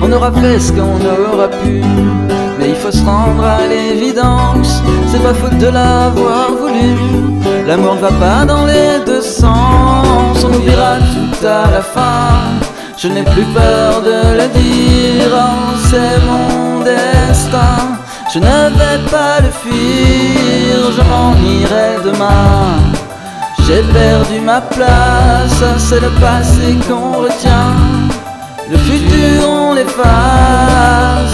On aura fait ce qu'on aura pu, mais il faut se rendre à l'évidence, c'est pas faute de l'avoir voulu. L'amour ne va pas dans les deux sens, on oubliera tout à la fin. Je n'ai plus peur de le dire, oh, c'est mon destin. Je ne vais pas le fuir, je m'en irai demain. J'ai perdu ma place, c'est le passé qu'on retient. Le futur on l'efface.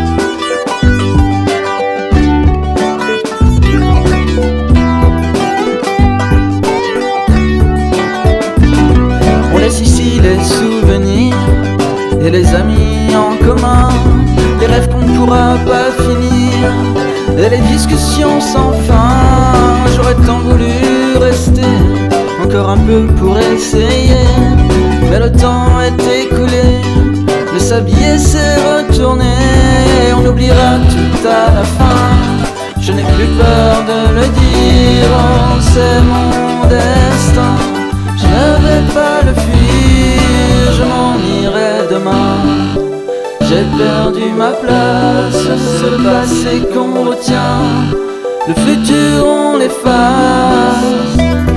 On laisse ici les souvenirs et les amis en commun, les rêves qu'on ne pourra pas finir et les discussions sans fin. J'aurais tant voulu rester encore un peu pour essayer, mais le temps est écoulé, le sablier s'est retourné. On oubliera tout à la fin, je n'ai plus peur de le dire, oh, c'est mon destin. Je ne vais pas le fuir, je m'en irai demain. J'ai perdu ma place, c'est le passé qu'on retient. Le futur on l'efface.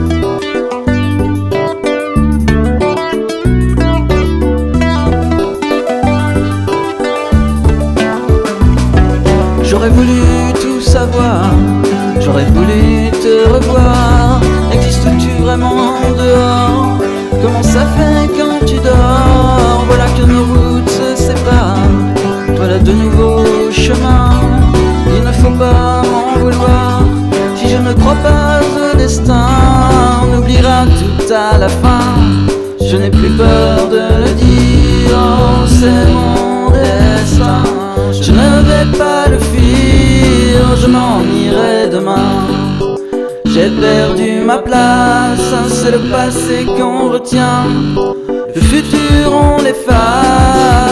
J'aurais voulu tout savoir, j'aurais voulu te revoir. Existes-tu vraiment dehors? Comment ça fait quand tu dors? Voilà que nos routes se séparent, voilà de nouveaux chemins. Il ne faut pas m'en vouloir si je ne crois pas au destin. On oubliera tout à la fin, je n'ai plus peur de le dire, oh, c'est mon destin. Je ne vais pas le fuir, je m'en irai demain. J'ai perdu ma place, c'est le passé qu'on retient. Le futur on l'efface.